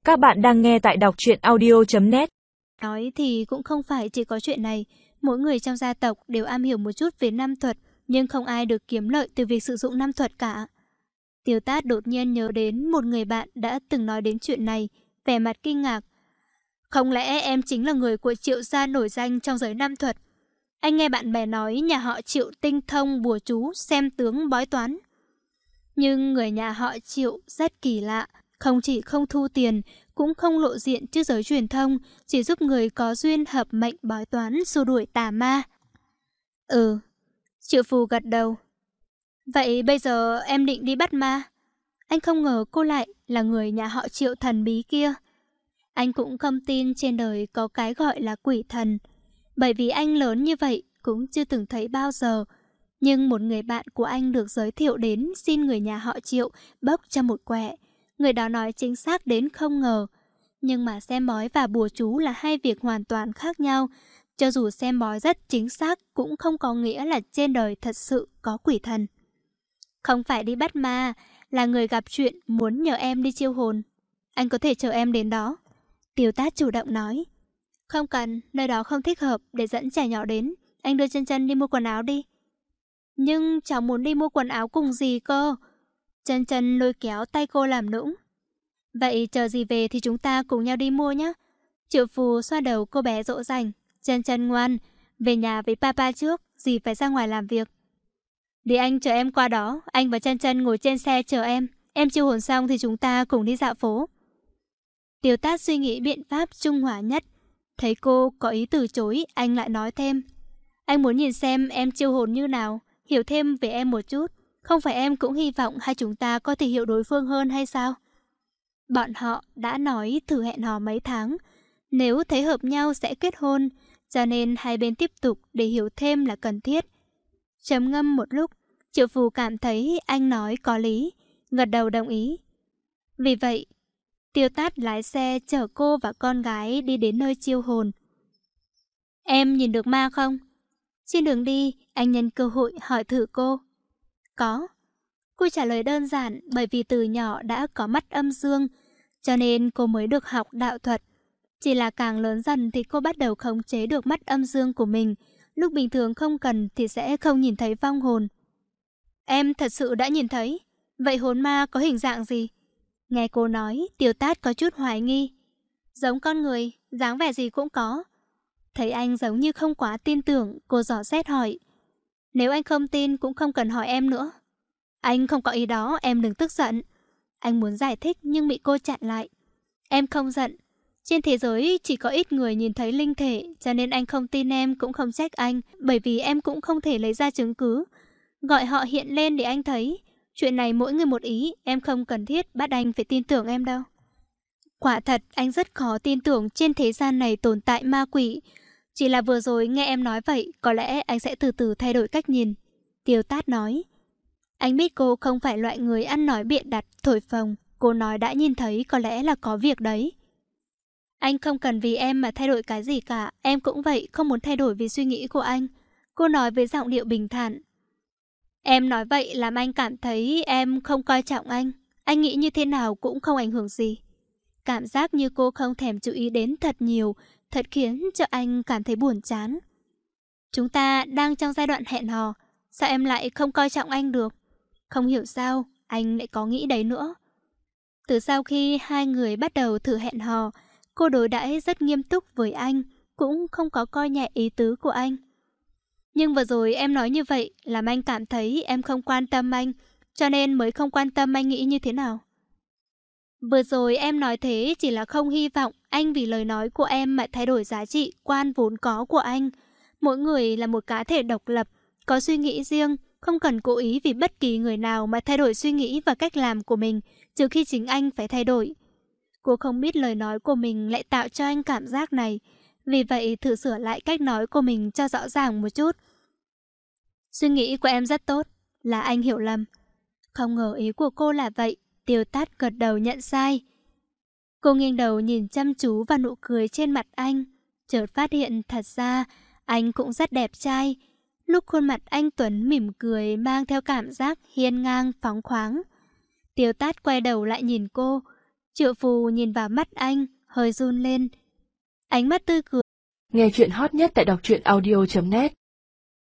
Các bạn đang nghe tại đọc truyện audio.net. Nói thì cũng không phải chỉ có chuyện này. Mỗi người trong gia tộc đều am hiểu một chút về nam thuật, nhưng không ai được kiếm lợi từ việc sử dụng nam thuật cả. Tiêu Tát đột nhiên nhớ đến một người bạn đã từng nói đến chuyện này, vẻ mặt kinh ngạc. Không lẽ em chính là người của Triệu gia nổi danh trong giới nam thuật? Anh nghe bạn bè nói nhà họ Triệu tinh thông bùa chú, xem tướng, bói toán. Nhưng người nhà họ Triệu rất kỳ lạ, không chỉ không thu tiền, cũng không lộ diện trước giới truyền thông, chỉ giúp người có duyên hợp mệnh bói toán xua đuổi tà ma. Triệu Phù gật đầu. Vậy bây giờ em định đi bắt ma? Anh không ngờ cô lại là người nhà họ Triệu thần bí kia. Anh cũng không tin trên đời có cái gọi là quỷ thần, bởi vì anh lớn như vậy cũng chưa từng thấy bao giờ. Nhưng một người bạn của anh được giới thiệu đến xin người nhà họ Triệu bốc cho một quẻ. Người đó nói chính xác đến không ngờ. Nhưng mà xem bói và bùa chú là hai việc hoàn toàn khác nhau. Cho dù xem bói rất chính xác cũng không có nghĩa là trên đời thật sự có quỷ thần. Không phải đi bắt ma, là người gặp chuyện muốn nhờ em đi chiêu hồn. Anh có thể chờ em đến đó. Tiêu Tát chủ động nói. Không cần, nơi đó không thích hợp để dẫn trẻ nhỏ đến. Anh đưa Chân Chân đi mua quần áo đi. Nhưng cháu muốn đi mua quần áo cùng gì cơ? Chân Chân lôi kéo tay cô làm nũng. Vậy chờ gì về thì chúng ta cùng nhau đi mua nhé. Triệu Phù xoa đầu cô bé dỗ dành. Chân Chân ngoan, về nhà với papa trước, dì phải ra ngoài làm việc. Để anh chờ em qua đó, anh và Chân Chân ngồi trên xe chờ em. Em chiêu hồn xong thì chúng ta cùng đi dạo phố. Tiêu Tát suy nghĩ biện pháp trung hòa nhất. Thấy cô có ý từ chối, anh lại nói thêm. Anh muốn nhìn xem em chiêu hồn như nào, hiểu thêm về em một chút. Không phải em cũng hy vọng hai chúng ta có thể hiểu đối phương hơn hay sao? Bọn họ đã nói thử hẹn hò mấy tháng. Nếu thấy hợp nhau sẽ kết hôn, cho nên hai bên tiếp tục để hiểu thêm là cần thiết. Trầm ngâm một lúc, Triệu Phù cảm thấy anh nói có lý, gật đầu đồng ý. Vì vậy, Tiêu Tát lái xe chở cô và con gái đi đến nơi chiêu hồn. Em nhìn được ma không? Trên đường đi, anh nhân cơ hội hỏi thử cô. Có. Cô trả lời đơn giản bởi vì từ nhỏ đã có mắt âm dương, cho nên cô mới được học đạo thuật. Chỉ là càng lớn dần thì cô bắt đầu khống chế được mắt âm dương của mình. Lúc bình thường không cần thì sẽ không nhìn thấy vong hồn. Em thật sự đã nhìn thấy. Vậy hồn ma có hình dạng gì? Nghe cô nói, Tiêu Tát có chút hoài nghi. Giống con người, dáng vẻ gì cũng có. Thấy anh giống như không quá tin tưởng, cô dò xét hỏi. Nếu anh không tin cũng không cần hỏi em nữa. Anh không có ý đó, em đừng tức giận. Anh muốn giải thích nhưng bị cô chặn lại. Em không giận. Trên thế giới chỉ có ít người nhìn thấy linh thể, cho nên anh không tin em cũng không trách anh, bởi vì em cũng không thể lấy ra chứng cứ. Gọi họ hiện lên để anh thấy. Chuyện này mỗi người một ý, em không cần thiết bắt anh phải tin tưởng em đâu. Quả thật, anh rất khó tin tưởng trên thế gian này tồn tại ma quỷ. Chỉ là vừa rồi nghe em nói vậy, có lẽ anh sẽ từ từ thay đổi cách nhìn. Tiêu Tát nói. Anh biết cô không phải loại người ăn nói bịa đặt, thổi phồng. Cô nói đã nhìn thấy có lẽ là có việc đấy. Anh không cần vì em mà thay đổi cái gì cả. Em cũng vậy, không muốn thay đổi vì suy nghĩ của anh. Cô nói với giọng điệu bình thản. Em nói vậy làm anh cảm thấy em không coi trọng anh. Anh nghĩ như thế nào cũng không ảnh hưởng gì. Cảm giác như cô không thèm chú ý đến thật nhiều, thật khiến cho anh cảm thấy buồn chán. Chúng ta đang trong giai đoạn hẹn hò, sao em lại không coi trọng anh được? Không hiểu sao, anh lại có nghĩ đấy nữa. Từ sau khi hai người bắt đầu thử hẹn hò, cô đối đãi rất nghiêm túc với anh, cũng không có coi nhẹ ý tứ của anh. Nhưng vừa rồi em nói như vậy làm anh cảm thấy em không quan tâm anh, cho nên mới không quan tâm anh nghĩ như thế nào. Vừa rồi em nói thế chỉ là không hy vọng anh vì lời nói của em mà thay đổi giá trị quan vốn có của anh. Mỗi người là một cá thể độc lập, có suy nghĩ riêng, không cần cố ý vì bất kỳ người nào mà thay đổi suy nghĩ và cách làm của mình, trừ khi chính anh phải thay đổi. Cô không biết lời nói của mình lại tạo cho anh cảm giác này, vì vậy thử sửa lại cách nói của mình cho rõ ràng một chút. Suy nghĩ của em rất tốt, là anh hiểu lầm. Không ngờ ý của cô là vậy, Tiêu Tát gật đầu nhận sai. Cô nghiêng đầu nhìn chăm chú vào nụ cười trên mặt anh, chợt phát hiện thật ra anh cũng rất đẹp trai. Lúc khuôn mặt anh Tuấn mỉm cười mang theo cảm giác hiên ngang phóng khoáng. Tiêu Tát quay đầu lại nhìn cô, Triệu Phù nhìn vào mắt anh, hơi run lên. Ánh mắt tươi cười. Nghe chuyện hot nhất tại đọc truyện audio.net